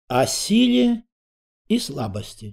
О силе и слабости.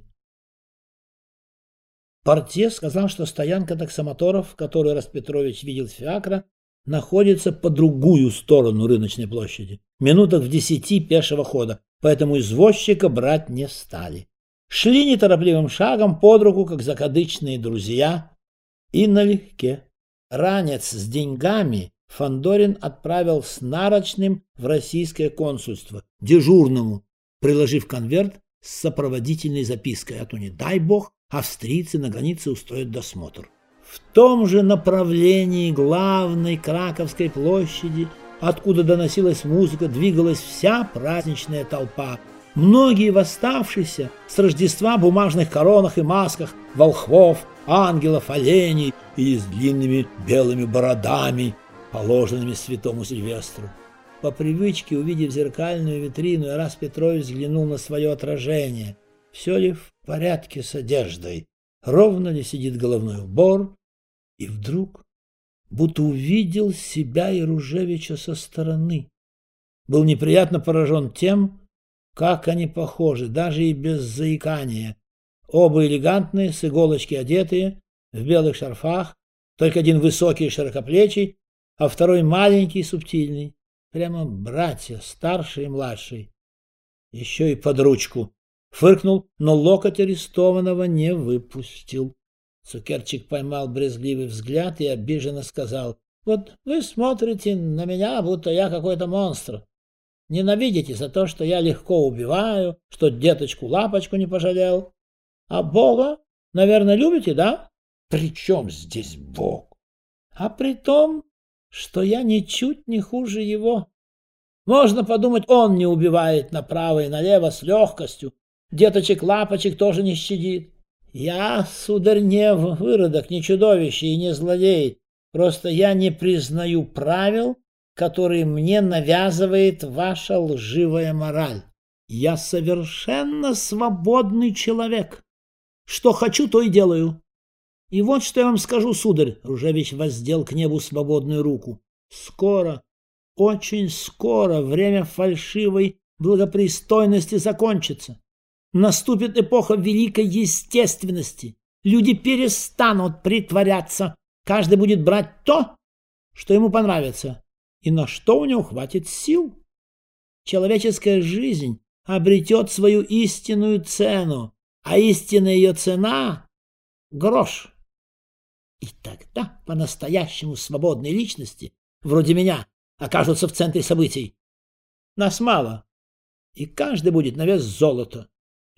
Портье сказал, что стоянка таксомоторов, в которой Распетрович видел Фиакра, находится по другую сторону рыночной площади, минутах в 10 пешего хода, поэтому извозчика брать не стали. Шли неторопливым шагом под руку, как закадычные друзья, и налегке. Ранец с деньгами Фандорин отправил с нарочным в российское консульство, дежурному, приложив конверт с сопроводительной запиской, а то, не дай бог, австрийцы на границе устроят досмотр. В том же направлении главной Краковской площади, откуда доносилась музыка, двигалась вся праздничная толпа. Многие восставшиеся с Рождества в бумажных коронах и масках, волхвов, ангелов, оленей и с длинными белыми бородами, положенными святому Сильвестру. По привычке, увидев зеркальную витрину, Ирас Петрович взглянул на свое отражение. Все ли в порядке с одеждой? Ровно ли сидит головной убор? И вдруг будто увидел себя и Ружевича со стороны. Был неприятно поражен тем, как они похожи, даже и без заикания. Оба элегантные, с иголочки одетые, в белых шарфах, только один высокий и широкоплечий, а второй маленький и субтильный. Прямо братья, старший и младший. Еще и под ручку. Фыркнул, но локоть арестованного не выпустил. Цукерчик поймал брезгливый взгляд и обиженно сказал: «Вот вы смотрите на меня, будто я какой-то монстр. Ненавидите за то, что я легко убиваю, что деточку-лапочку не пожалел. А Бога, наверное, любите, да? При чем здесь Бог? А при том, что я ничуть не хуже его. Можно подумать, он не убивает направо и налево с легкостью, деточек-лапочек тоже не щадит. Я, сударь, не выродок, не чудовище и не злодей, просто я не признаю правил, которые мне навязывает ваша лживая мораль. Я совершенно свободный человек. Что хочу, то и делаю. И вот что я вам скажу, сударь, — Ружевич воздел к небу свободную руку. Скоро, очень скоро время фальшивой благопристойности закончится. Наступит эпоха великой естественности. Люди перестанут притворяться. Каждый будет брать то, что ему понравится, и на что у него хватит сил. Человеческая жизнь обретет свою истинную цену, а истинная ее цена — грош. И тогда по-настоящему свободные личности, вроде меня, окажутся в центре событий. Нас мало, и каждый будет на вес золота.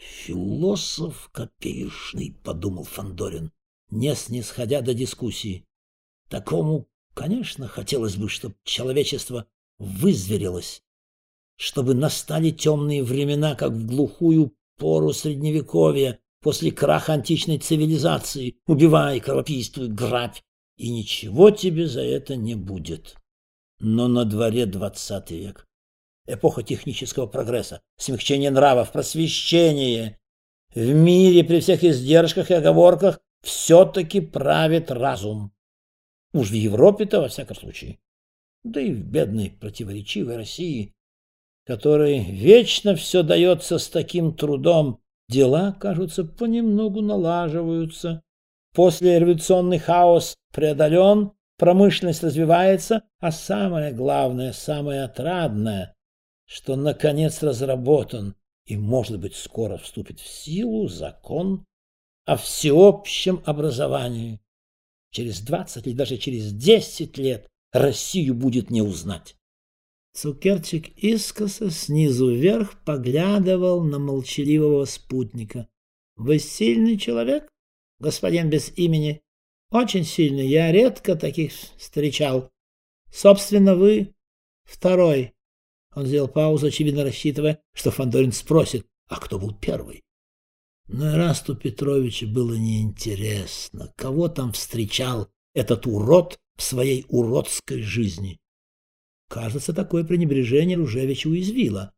«Философ копеечный», — подумал Фандорин, не снисходя до дискуссии. Такому, конечно, хотелось бы, чтобы человечество вызверилось, чтобы настали темные времена, как в глухую пору Средневековья, после краха античной цивилизации. Убивай, кровопийствуй, грабь, и ничего тебе за это не будет. Но на дворе 20 век. Эпоха технического прогресса, смягчения нравов, просвещения. В мире при всех издержках и оговорках все-таки правит разум. Уж в Европе-то, во всяком случае. Да и в бедной противоречивой России, которой вечно все дается с таким трудом, дела, кажется, понемногу налаживаются. Послереволюционный хаос преодолен, промышленность развивается, а самое главное, самое отрадное, что наконец разработан и, может быть, скоро вступит в силу закон о всеобщем образовании. Через 20 или даже через 10 лет Россию будет не узнать. Цукерчик искоса снизу вверх поглядывал на молчаливого спутника. — Вы сильный человек, господин без имени? — Очень сильный, я редко таких встречал. Собственно, вы второй. Он сделал паузу, очевидно рассчитывая, что Фандорин спросит, а кто был первый. Но Ирасту Петровичу было неинтересно, кого там встречал этот урод в своей уродской жизни. Кажется, такое пренебрежение Ружевича уязвило.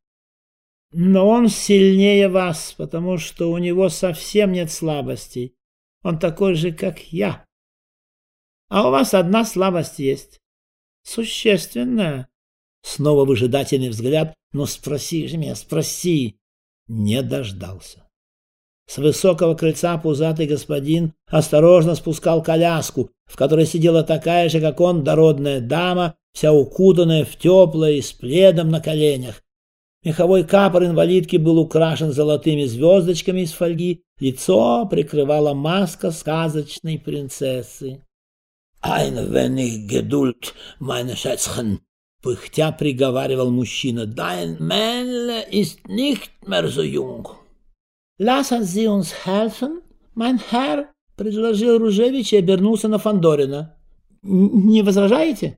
Но он сильнее вас, потому что у него совсем нет слабостей. Он такой же, как я. А у вас одна слабость есть. Существенная. Снова выжидательный взгляд. Ну, спроси же меня, спроси. не дождался. С высокого крыльца пузатый господин осторожно спускал коляску, в которой сидела такая же, как он, дородная дама, вся укутанная в теплое и с пледом на коленях. Меховой капор инвалидки был украшен золотыми звездочками из фольги, лицо прикрывала маска сказочной принцессы. «Ein wenig Geduld, meine Schätzchen», — пыхтя приговаривал мужчина, «dein Männle ist nicht mehr so jung». «Lassen Sie uns helfen, mein Herr», — предложил Ружевич и обернулся на Фандорина. «Не возражаете?»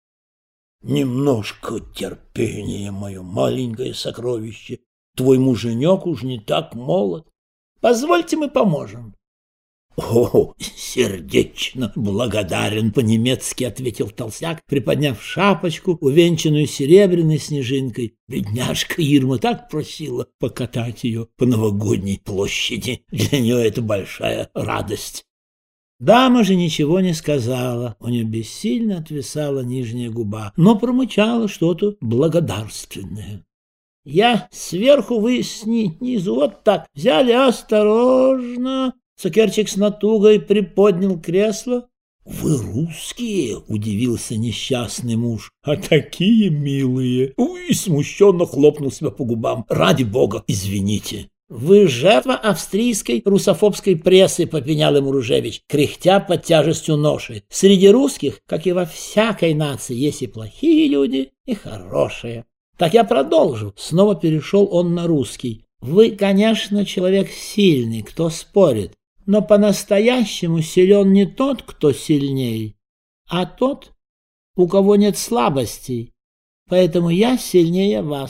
«Немножко терпения, мое маленькое сокровище. Твой муженек уж не так молод. Позвольте, мы поможем». «О, сердечно благодарен», — по-немецки ответил толстяк, приподняв шапочку, увенчанную серебряной снежинкой. Бедняжка Ирма так просила покатать ее по новогодней площади. Для нее это большая радость. Дама же ничего не сказала, у нее бессильно отвисала нижняя губа, но промычала что-то благодарственное. «Я сверху, вы снизу, вот так, взяли осторожно». Цукерчик с натугой приподнял кресло. «Вы русские?» — удивился несчастный муж. «А такие милые!» Уй, смущенно хлопнул себя по губам. «Ради бога, извините!» «Вы жертва австрийской русофобской прессы», — попенял ему Ружевич, кряхтя под тяжестью ноши. «Среди русских, как и во всякой нации, есть и плохие люди, и хорошие». «Так я продолжу», — снова перешел он на русский. «Вы, конечно, человек сильный, кто спорит. Но по-настоящему силен не тот, кто сильней, а тот, у кого нет слабостей. Поэтому я сильнее вас».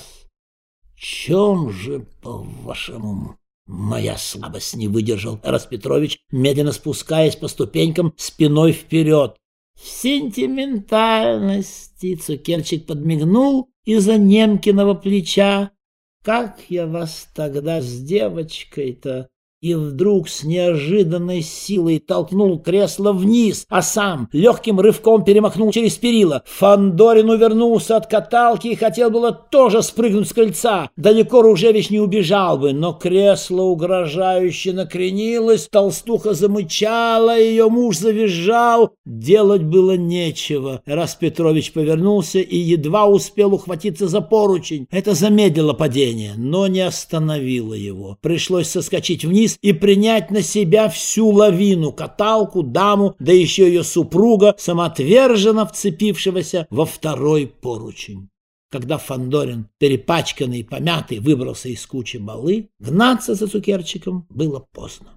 «Чем же, по-вашему, моя слабость?» — не выдержал Распетрович, медленно спускаясь по ступенькам спиной вперед. «В сентиментальности», — Цукерчик подмигнул из-за Немкиного плеча. «Как я вас тогда с девочкой-то...» И вдруг с неожиданной силой толкнул кресло вниз, а сам легким рывком перемахнул через перила. Фандорин увернулся от каталки и хотел было тоже спрыгнуть с крыльца. Далеко Ружевич не убежал бы, но кресло угрожающе накренилось, толстуха замычала, ее муж завизжал. Делать было нечего. Распетрович повернулся и едва успел ухватиться за поручень. Это замедлило падение, но не остановило его. Пришлось соскочить вниз и принять на себя всю лавину, каталку, даму, да еще ее супруга, самоотверженно вцепившегося во второй поручень. Когда Фандорин, перепачканный и помятый, выбрался из кучи малы, гнаться за Цукерчиком было поздно.